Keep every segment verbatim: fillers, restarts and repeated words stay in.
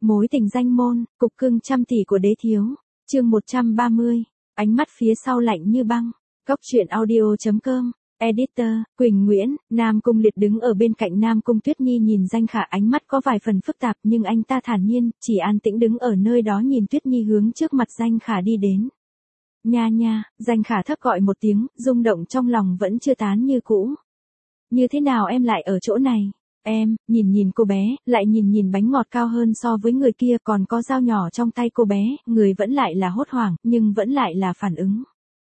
Mối tình danh môn, cục cưng trăm tỷ của đế thiếu. Chương một trăm ba mươi. Ánh mắt phía sau lạnh như băng. Góc truyện audio chấm com. Editor, Quỳnh Nguyễn. Nam Cung Liệt đứng ở bên cạnh Nam Cung Tuyết Nhi nhìn Danh Khả, ánh mắt có vài phần phức tạp nhưng anh ta thản nhiên, chỉ an tĩnh đứng ở nơi đó nhìn Tuyết Nhi hướng trước mặt Danh Khả đi đến. Nha nha, Danh Khả thấp gọi một tiếng, rung động trong lòng vẫn chưa tán như cũ. Như thế nào em lại ở chỗ này? Em, nhìn nhìn cô bé, lại nhìn nhìn bánh ngọt cao hơn so với người kia, còn có dao nhỏ trong tay cô bé, người vẫn lại là hốt hoảng, nhưng vẫn lại là phản ứng.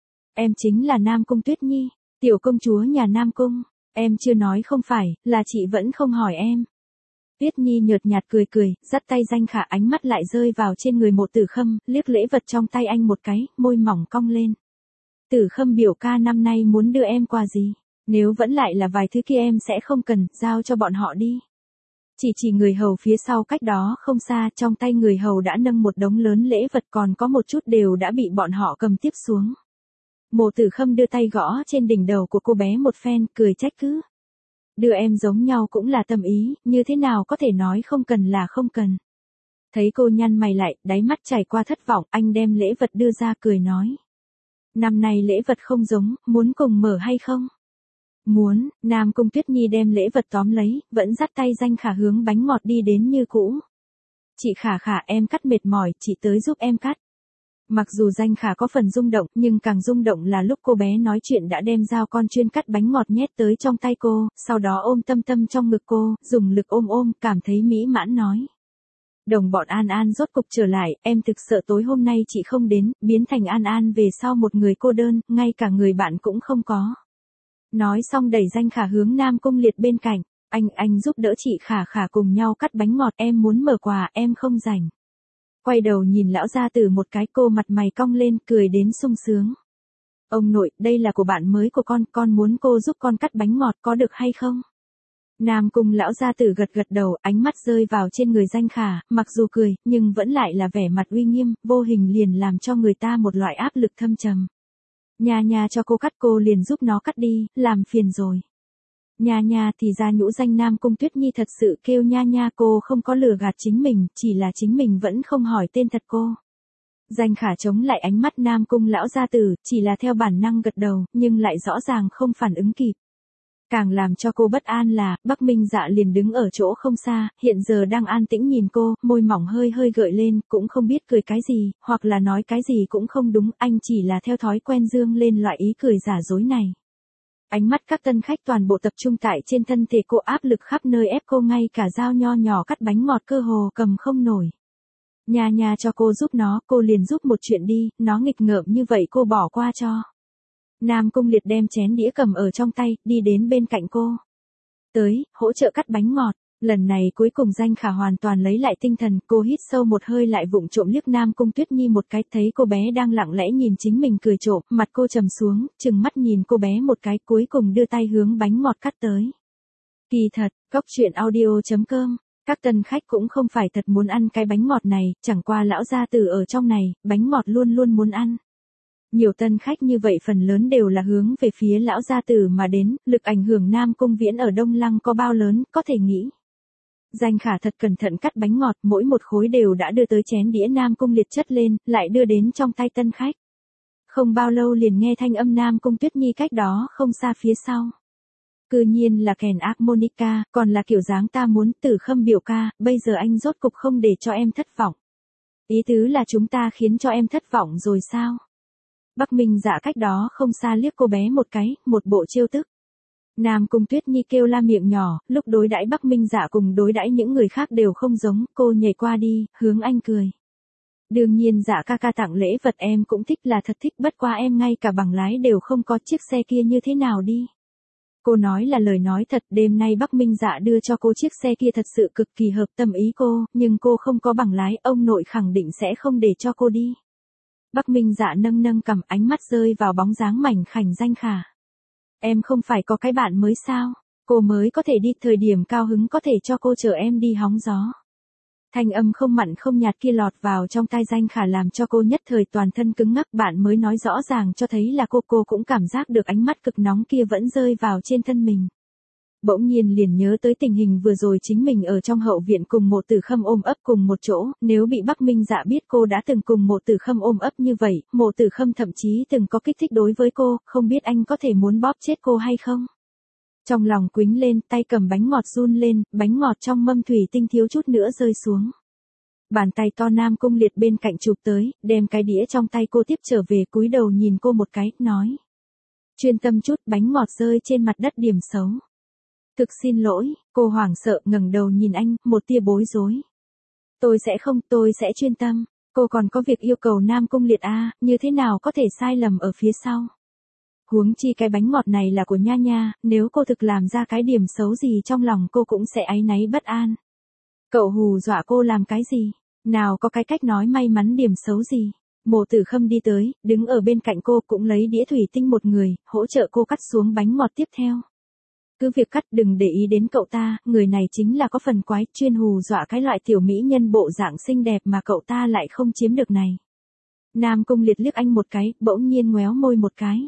Em chính là Nam Cung Tuyết Nhi, tiểu công chúa nhà Nam Cung. Em chưa nói không phải, là chị vẫn không hỏi em. Tuyết Nhi nhợt nhạt cười cười, dắt tay Danh Khả, ánh mắt lại rơi vào trên người Mộ Tử Khâm, liếc lễ vật trong tay anh một cái, môi mỏng cong lên. Tử Khâm biểu ca năm nay muốn đưa em quà gì? Nếu vẫn lại là vài thứ kia em sẽ không cần, giao cho bọn họ đi. Chỉ chỉ người hầu phía sau cách đó không xa, trong tay người hầu đã nâng một đống lớn lễ vật, còn có một chút đều đã bị bọn họ cầm tiếp xuống. Mộ Tử Khâm đưa tay gõ trên đỉnh đầu của cô bé một phen, cười trách cứ. Đưa em giống nhau cũng là tâm ý, như thế nào có thể nói không cần là không cần. Thấy cô nhăn mày lại, đáy mắt chảy qua thất vọng, anh đem lễ vật đưa ra cười nói. Năm nay lễ vật không giống, muốn cùng mở hay không? Muốn. Nam Cung Tuyết Nhi đem lễ vật tóm lấy, vẫn dắt tay Danh Khả hướng bánh ngọt đi đến như cũ. Chị Khả Khả, em cắt mệt mỏi, chị tới giúp em cắt. Mặc dù Danh Khả có phần rung động, nhưng càng rung động là lúc cô bé nói chuyện đã đem dao con chuyên cắt bánh ngọt nhét tới trong tay cô, sau đó ôm Tâm Tâm trong ngực cô, dùng lực ôm ôm, cảm thấy mỹ mãn nói. Đồng bọn An An rốt cục trở lại, em thực sợ tối hôm nay chị không đến, biến thành An An về sau một người cô đơn, ngay cả người bạn cũng không có. Nói xong đẩy Danh Khả hướng Nam Cung Liệt bên cạnh, anh, anh giúp đỡ chị Khả Khả cùng nhau cắt bánh ngọt, em muốn mở quà, em không rảnh. Quay đầu nhìn lão gia tử một cái, cô mặt mày cong lên, cười đến sung sướng. Ông nội, đây là của bạn mới của con, con muốn cô giúp con cắt bánh ngọt, có được hay không? Nam Cung lão gia tử gật gật đầu, ánh mắt rơi vào trên người Danh Khả, mặc dù cười, nhưng vẫn lại là vẻ mặt uy nghiêm, vô hình liền làm cho người ta một loại áp lực thâm trầm. Nha nha cho cô cắt, cô liền giúp nó cắt đi, làm phiền rồi. Nha nha, thì ra nhũ danh Nam Cung Tuyết Nhi thật sự kêu nha nha, cô không có lừa gạt chính mình, chỉ là chính mình vẫn không hỏi tên thật cô. Danh Khả chống lại ánh mắt Nam Cung lão gia tử, chỉ là theo bản năng gật đầu, nhưng lại rõ ràng không phản ứng kịp. Càng làm cho cô bất an là, Bắc Minh Dạ liền đứng ở chỗ không xa, hiện giờ đang an tĩnh nhìn cô, môi mỏng hơi hơi gợi lên, cũng không biết cười cái gì, hoặc là nói cái gì cũng không đúng, anh chỉ là theo thói quen dương lên loại ý cười giả dối này. Ánh mắt các tân khách toàn bộ tập trung tại trên thân thể cô, áp lực khắp nơi ép cô, ngay cả dao nho nhỏ cắt bánh ngọt cơ hồ cầm không nổi. Nha nha cho cô giúp nó, cô liền giúp một chuyện đi, nó nghịch ngợm như vậy cô bỏ qua cho. Nam Cung Liệt đem chén đĩa cầm ở trong tay, đi đến bên cạnh cô. Tới, hỗ trợ cắt bánh ngọt. Lần này cuối cùng Danh Khả hoàn toàn lấy lại tinh thần, cô hít sâu một hơi lại vụng trộm liếc Nam Cung Tuyết Nhi một cái, thấy cô bé đang lặng lẽ nhìn chính mình cười trộm, mặt cô trầm xuống, chừng mắt nhìn cô bé một cái, cuối cùng đưa tay hướng bánh ngọt cắt tới. Kỳ thật, góc truyện audio chấm com, các tân khách cũng không phải thật muốn ăn cái bánh ngọt này, chẳng qua lão gia tử ở trong này, bánh ngọt luôn luôn muốn ăn. Nhiều tân khách như vậy phần lớn đều là hướng về phía lão gia tử mà đến, lực ảnh hưởng Nam Cung Viễn ở Đông Lăng có bao lớn, có thể nghĩ. Danh Khả thật cẩn thận cắt bánh ngọt, mỗi một khối đều đã đưa tới chén đĩa Nam Cung Liệt chất lên, lại đưa đến trong tay tân khách. Không bao lâu liền nghe thanh âm Nam Cung Tuyết Nhi cách đó không xa phía sau. Cư nhiên là kèn harmonica, còn là kiểu dáng ta muốn, Tử Khâm biểu ca, bây giờ anh rốt cục không để cho em thất vọng. Ý tứ là chúng ta khiến cho em thất vọng rồi sao? Bắc Minh Dạ cách đó không xa liếc cô bé một cái, một bộ trêu tức. Nam Cung Tuyết Nhi kêu la miệng nhỏ, lúc đối đãi Bắc Minh Dạ cùng đối đãi những người khác đều không giống, cô nhảy qua đi, hướng anh cười. Đương nhiên Dạ ca ca tặng lễ vật em cũng thích, là thật thích, bất quá em ngay cả bằng lái đều không có, chiếc xe kia như thế nào đi. Cô nói là lời nói thật, đêm nay Bắc Minh Dạ đưa cho cô chiếc xe kia thật sự cực kỳ hợp tâm ý cô, nhưng cô không có bằng lái, ông nội khẳng định sẽ không để cho cô đi. Bắc Minh Dạ nâng nâng cằm, ánh mắt rơi vào bóng dáng mảnh khảnh Danh Khả. Em không phải có cái bạn mới sao? Cô mới có thể đi, thời điểm cao hứng có thể cho cô chở em đi hóng gió. Thanh âm không mặn không nhạt kia lọt vào trong tai Danh Khả làm cho cô nhất thời toàn thân cứng ngắc, bạn mới nói rõ ràng cho thấy là cô, cô cũng cảm giác được ánh mắt cực nóng kia vẫn rơi vào trên thân mình. Bỗng nhiên liền nhớ tới tình hình vừa rồi chính mình ở trong hậu viện cùng Mộ Tử Khâm ôm ấp cùng một chỗ, nếu bị Bắc Minh Dạ biết cô đã từng cùng Mộ Tử Khâm ôm ấp như vậy, Mộ Tử Khâm thậm chí từng có kích thích đối với cô, không biết anh có thể muốn bóp chết cô hay không. Trong lòng quính lên, tay cầm bánh ngọt run lên, bánh ngọt trong mâm thủy tinh thiếu chút nữa rơi xuống. Bàn tay to Nam Cung Liệt bên cạnh chụp tới, đem cái đĩa trong tay cô tiếp trở về, cúi đầu nhìn cô một cái, nói. Chuyên tâm chút, bánh ngọt rơi trên mặt đất điểm xấu. Thực xin lỗi, cô hoảng sợ ngẩng đầu nhìn anh, một tia bối rối. Tôi sẽ không, tôi sẽ chuyên tâm, cô còn có việc yêu cầu Nam Cung Liệt à, như thế nào có thể sai lầm ở phía sau. Huống chi cái bánh ngọt này là của Nha Nha, nếu cô thực làm ra cái điểm xấu gì trong lòng cô cũng sẽ áy náy bất an. Cậu hù dọa cô làm cái gì, nào có cái cách nói may mắn điểm xấu gì. Mộ Tử Khâm đi tới, đứng ở bên cạnh cô cũng lấy đĩa thủy tinh một người, hỗ trợ cô cắt xuống bánh ngọt tiếp theo. Cứ việc cắt đừng để ý đến cậu ta, người này chính là có phần quái, chuyên hù dọa cái loại tiểu mỹ nhân bộ dạng xinh đẹp mà cậu ta lại không chiếm được này. Nam Cung Liệt liếc anh một cái, bỗng nhiên ngoéo môi một cái.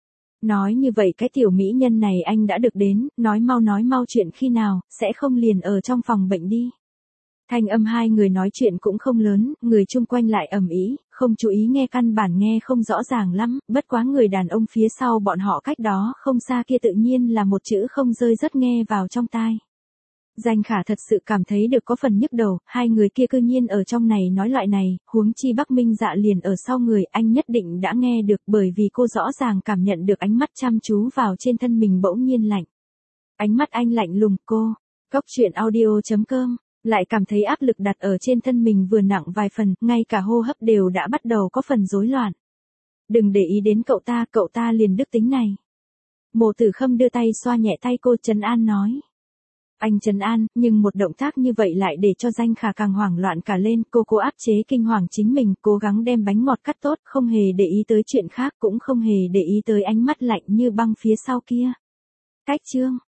Nói như vậy cái tiểu mỹ nhân này anh đã được đến, nói mau nói mau chuyện khi nào, sẽ không liền ở trong phòng bệnh đi. Thanh âm hai người nói chuyện cũng không lớn, người chung quanh lại ầm ĩ, không chú ý nghe căn bản nghe không rõ ràng lắm, bất quá người đàn ông phía sau bọn họ cách đó không xa kia tự nhiên là một chữ không rơi rất nghe vào trong tai. Danh Khả thật sự cảm thấy được có phần nhức đầu, hai người kia cư nhiên ở trong này nói loại này, huống chi Bắc Minh Dạ liền ở sau người, anh nhất định đã nghe được bởi vì cô rõ ràng cảm nhận được ánh mắt chăm chú vào trên thân mình bỗng nhiên lạnh. Ánh mắt anh lạnh lùng, cô, Cóc Truyện Audio chấm com, lại cảm thấy áp lực đặt ở trên thân mình vừa nặng vài phần, ngay cả hô hấp đều đã bắt đầu có phần rối loạn. Đừng để ý đến cậu ta, cậu ta liền đức tính này. Mộ Tử Khâm đưa tay xoa nhẹ tay cô, trấn an nói. Anh trấn an, nhưng một động tác như vậy lại để cho Danh Khả càng hoảng loạn cả lên, cô cố áp chế kinh hoàng chính mình, cố gắng đem bánh ngọt cắt tốt, không hề để ý tới chuyện khác, cũng không hề để ý tới ánh mắt lạnh như băng phía sau kia. Cách chương